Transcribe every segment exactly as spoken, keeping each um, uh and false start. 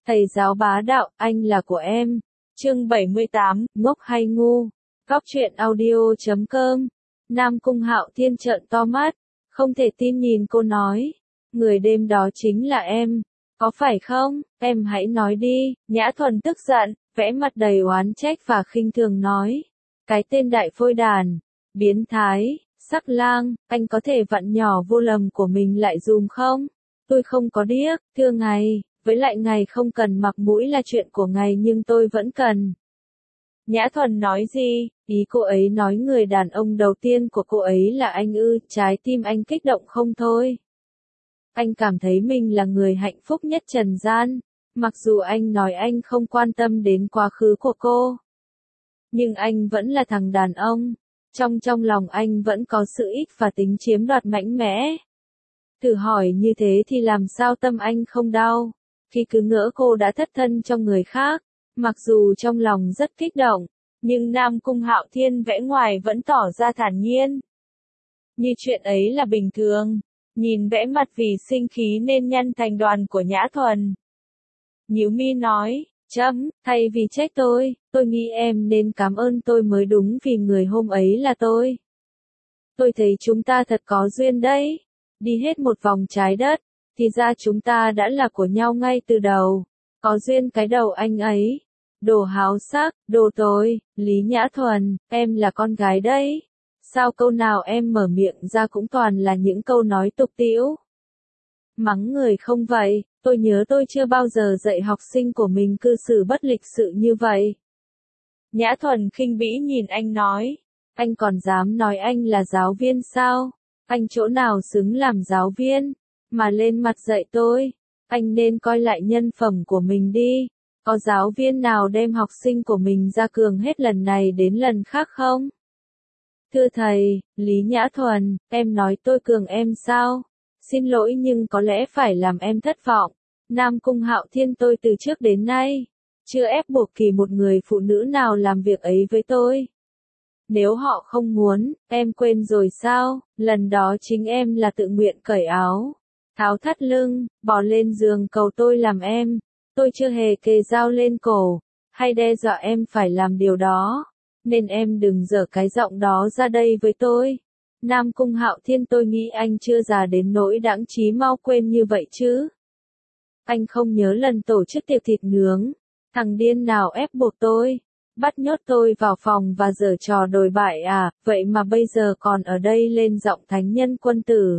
Thầy giáo bá đạo, anh là của em. Chương bảy mươi tám, ngốc hay ngu. Góc truyện audio chấm com. Nam Cung Hạo Thiên trợn to mắt, không thể tin nhìn cô nói. Người đêm đó chính là em, có phải không? Em hãy nói đi. Nhã Thuần tức giận, vẽ mặt đầy oán trách và khinh thường nói. Cái tên đại phôi đàn, biến thái, sắc lang, anh có thể vặn nhỏ vô lầm của mình lại dùm không? Tôi không có điếc, thưa ngài, với lại ngài không cần mặc mũi là chuyện của ngài nhưng tôi vẫn cần. Nhã Thuần nói gì? Ý cô ấy nói người đàn ông đầu tiên của cô ấy là anh ư, trái tim anh kích động không thôi. Anh cảm thấy mình là người hạnh phúc nhất trần gian, mặc dù anh nói anh không quan tâm đến quá khứ của cô. Nhưng anh vẫn là thằng đàn ông, trong trong lòng anh vẫn có sự ích và tính chiếm đoạt mạnh mẽ. Thử hỏi như thế thì làm sao tâm anh không đau, khi cứ ngỡ cô đã thất thân trong người khác, mặc dù trong lòng rất kích động, nhưng Nam Cung Hạo Thiên vẽ ngoài vẫn tỏ ra thản nhiên. Như chuyện ấy là bình thường, nhìn vẽ mặt vì sinh khí nên nhăn thành đoàn của Nhã Thuần. Nhíu mi nói, chấm, thay vì trách tôi, tôi nghĩ em nên cảm ơn tôi mới đúng vì người hôm ấy là tôi. Tôi thấy chúng ta thật có duyên đấy. Đi hết một vòng trái đất, thì ra chúng ta đã là của nhau ngay từ đầu. Có duyên cái đầu anh ấy. Đồ háo sắc, đồ tối, Lý Nhã Thuần, em là con gái đấy. Sao câu nào em mở miệng ra cũng toàn là những câu nói tục tĩu. Mắng người không vậy, tôi nhớ tôi chưa bao giờ dạy học sinh của mình cư xử bất lịch sự như vậy. Nhã Thuần khinh bỉ nhìn anh nói, anh còn dám nói anh là giáo viên sao? Anh chỗ nào xứng làm giáo viên, mà lên mặt dạy tôi, anh nên coi lại nhân phẩm của mình đi. Có giáo viên nào đem học sinh của mình ra cường hết lần này đến lần khác không? Thưa thầy, Lý Nhã Thuần, em nói tôi cường em sao? Xin lỗi nhưng có lẽ phải làm em thất vọng. Nam Cung Hạo Thiên tôi từ trước đến nay, chưa ép buộc kỳ một người phụ nữ nào làm việc ấy với tôi. Nếu họ không muốn, em quên rồi sao? Lần đó chính em là tự nguyện cởi áo, tháo thắt lưng, bò lên giường cầu tôi làm em. Tôi chưa hề kề dao lên cổ, hay đe dọa em phải làm điều đó. Nên em đừng giở cái giọng đó ra đây với tôi. Nam Cung Hạo Thiên tôi nghĩ anh chưa già đến nỗi đãng trí mau quên như vậy chứ. Anh không nhớ lần tổ chức tiệc thịt nướng, thằng điên nào ép buộc tôi, bắt nhốt tôi vào phòng và giở trò đồi bại à, vậy mà bây giờ còn ở đây lên giọng thánh nhân quân tử.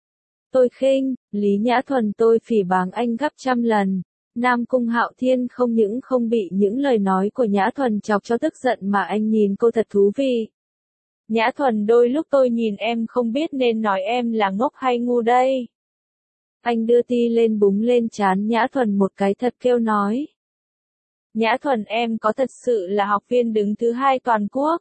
Tôi khinh, Lý Nhã Thuần tôi phỉ báng anh gấp trăm lần. Nam Cung Hạo Thiên không những không bị những lời nói của Nhã Thuần chọc cho tức giận mà anh nhìn cô thật thú vị. Nhã Thuần đôi lúc tôi nhìn em không biết nên nói em là ngốc hay ngu đây. Anh đưa ti lên búng lên trán Nhã Thuần một cái thật kêu nói. Nhã Thuần em có thật sự là học viên đứng thứ hai toàn quốc.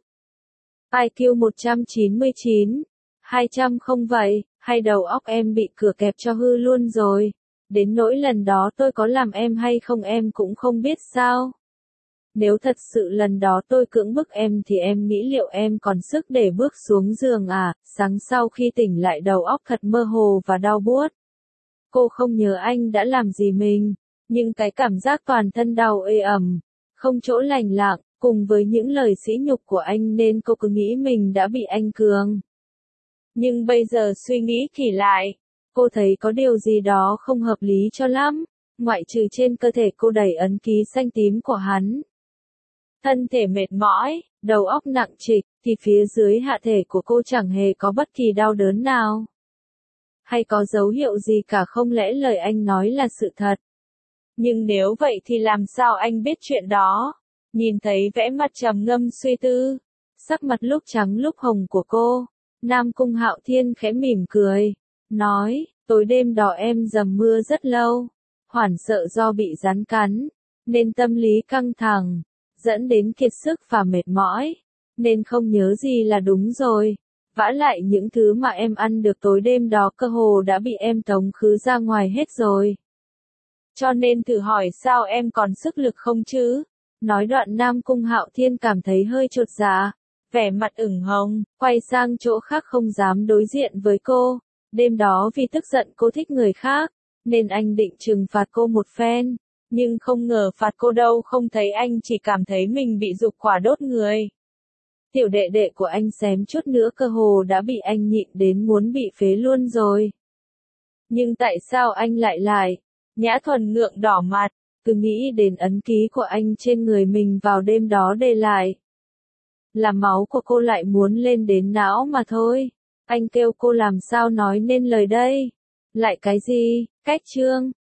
i kiu một trăm chín mươi chín, hai trăm không vậy, hay đầu óc em bị cửa kẹp cho hư luôn rồi. Đến nỗi lần đó tôi có làm em hay không em cũng không biết sao. Nếu thật sự lần đó tôi cưỡng bức em thì em nghĩ liệu em còn sức để bước xuống giường à? Sáng sau khi tỉnh lại đầu óc thật mơ hồ và đau buốt. Cô không nhớ anh đã làm gì mình, nhưng cái cảm giác toàn thân đau ê ẩm, không chỗ lành lặng, cùng với những lời sỉ nhục của anh nên cô cứ nghĩ mình đã bị anh cường. Nhưng bây giờ suy nghĩ kỹ lại, cô thấy có điều gì đó không hợp lý cho lắm, ngoại trừ trên cơ thể cô đầy ấn ký xanh tím của hắn. Thân thể mệt mỏi, đầu óc nặng trịch, thì phía dưới hạ thể của cô chẳng hề có bất kỳ đau đớn nào. Hay có dấu hiệu gì cả không lẽ lời anh nói là sự thật. Nhưng nếu vậy thì làm sao anh biết chuyện đó? Nhìn thấy vẽ mặt trầm ngâm suy tư, sắc mặt lúc trắng lúc hồng của cô, Nam Cung Hạo Thiên khẽ mỉm cười, nói, tối đêm đó em dầm mưa rất lâu, hoảng sợ do bị rắn cắn, nên tâm lý căng thẳng, dẫn đến kiệt sức và mệt mỏi, nên không nhớ gì là đúng rồi. Vả lại những thứ mà em ăn được tối đêm đó cơ hồ đã bị em tống khứ ra ngoài hết rồi. Cho nên thử hỏi sao em còn sức lực không chứ? Nói đoạn Nam Cung Hạo Thiên cảm thấy hơi chột dạ, vẻ mặt ửng hồng, quay sang chỗ khác không dám đối diện với cô. Đêm đó vì tức giận cô thích người khác, nên anh định trừng phạt cô một phen. Nhưng không ngờ phạt cô đâu không thấy anh chỉ cảm thấy mình bị dục hỏa đốt người. Tiểu đệ đệ của anh xém chút nữa cơ hồ đã bị anh nhịn đến muốn bị phế luôn rồi. Nhưng tại sao anh lại lại? Nhã Thuần ngượng đỏ mặt, cứ nghĩ đến ấn ký của anh trên người mình vào đêm đó để lại. Là máu của cô lại muốn lên đến não mà thôi. Anh kêu cô làm sao nói nên lời đây. Lại cái gì? Cách trương.